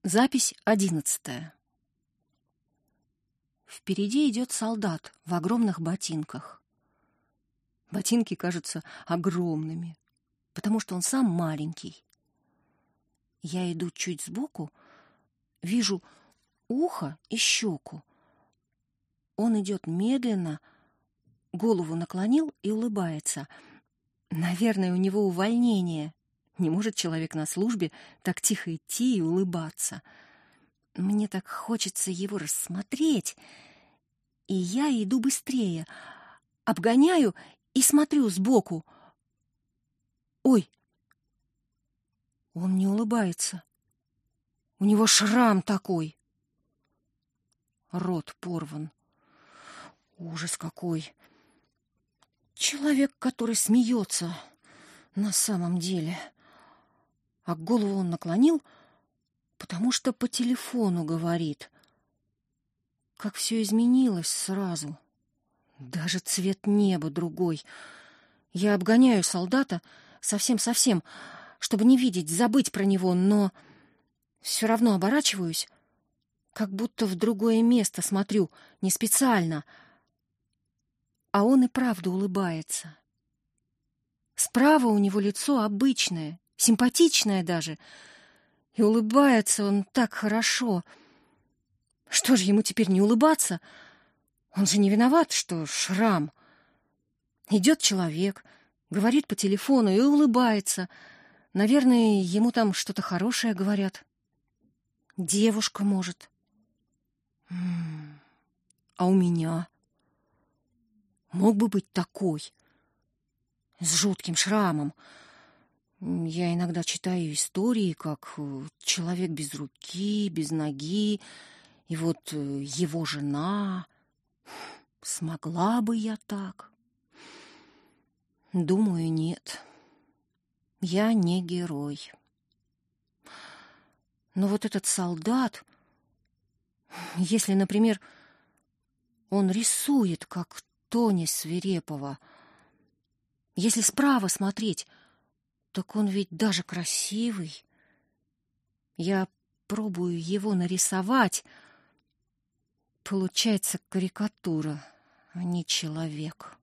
Запись 11. Впереди идет солдат в огромных ботинках. Ботинки кажутся огромными, потому что он сам маленький. Я иду чуть сбоку, вижу ухо и щеку. Он идет медленно, голову наклонил и улыбается. Наверное, у него увольнение. Не может человек на службе так тихо идти и улыбаться. Мне так хочется его рассмотреть. И я иду быстрее, обгоняю и смотрю сбоку. Ой! Он не улыбается. У него шрам такой. Рот порван. Ужас какой! Человек, который смеется на самом деле. А голову он наклонил, потому что по телефону говорит. Как все изменилось сразу. Даже цвет неба другой. Я обгоняю солдата совсем-совсем, чтобы не видеть, забыть про него, но все равно оборачиваюсь, как будто в другое место смотрю, не специально. А он и правда улыбается. Справа у него лицо обычное, симпатичное даже, и улыбается он так хорошо. Что же ему теперь не улыбаться? Он же не виноват, что шрам. Идет человек, говорит по телефону и улыбается. Наверное, ему там что-то хорошее говорят. Девушка, может. А у меня? Мог бы быть такой, с жутким шрамом. Я иногда читаю истории, как человек без руки, без ноги, и вот его жена. Смогла бы я так? Думаю, нет. Я не герой. Но вот этот солдат, если, например, он рисует, как Тони Свирепова, если справа смотреть, так он ведь даже красивый. Я пробую его нарисовать. Получается карикатура, а не человек.